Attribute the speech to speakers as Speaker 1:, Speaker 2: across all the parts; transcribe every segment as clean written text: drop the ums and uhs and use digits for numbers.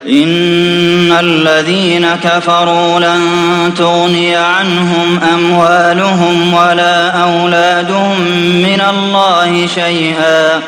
Speaker 1: إن الذين كفروا لن تغني عنهم أموالهم ولا أولادهم من الله شيئا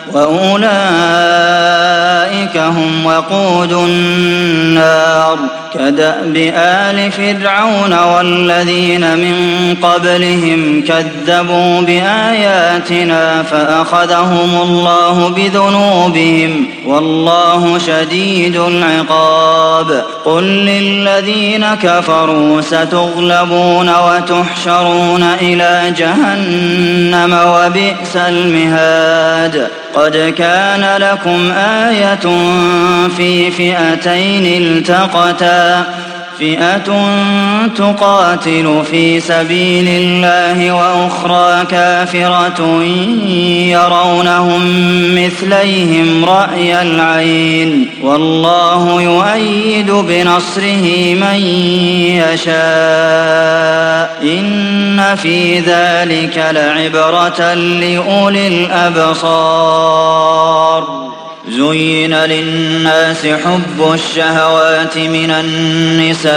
Speaker 1: وأولئك هم وقود النار كدأب آل فرعون والذين من قبلهم كذبوا بآياتنا فأخذهم الله بذنوبهم والله شديد العقاب قل للذين كفروا ستغلبون وتحشرون إلى جهنم وبئس المهاد قد كان لكم آية في فئتين التقتا فئة تقاتل في سبيل الله وأخرى كافرة يرونهم مثليهم رأي العين والله يؤيد بنصره من يشاء إن في ذلك لعبرة لأولي الأبصار زين للناس حب الشهوات من النساء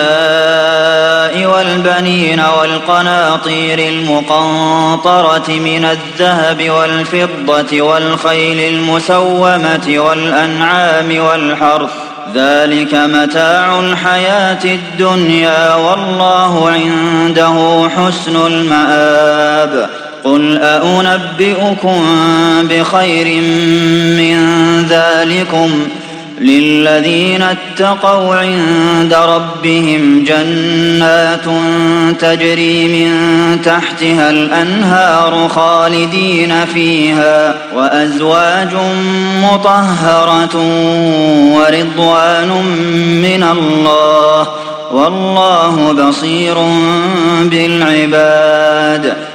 Speaker 1: والبنين والقناطير المقنطرة من الذهب والفضة والخيل المسومة والأنعام والحرث ذلك متاع الحياة الدنيا والله عنده حسن المآب قل أنبئكم بخير من ذلكم للذين اتقوا عند ربهم جنات تجري من تحتها الأنهار خالدين فيها وأزواج مطهرة ورضوان من الله والله بصير بالعباد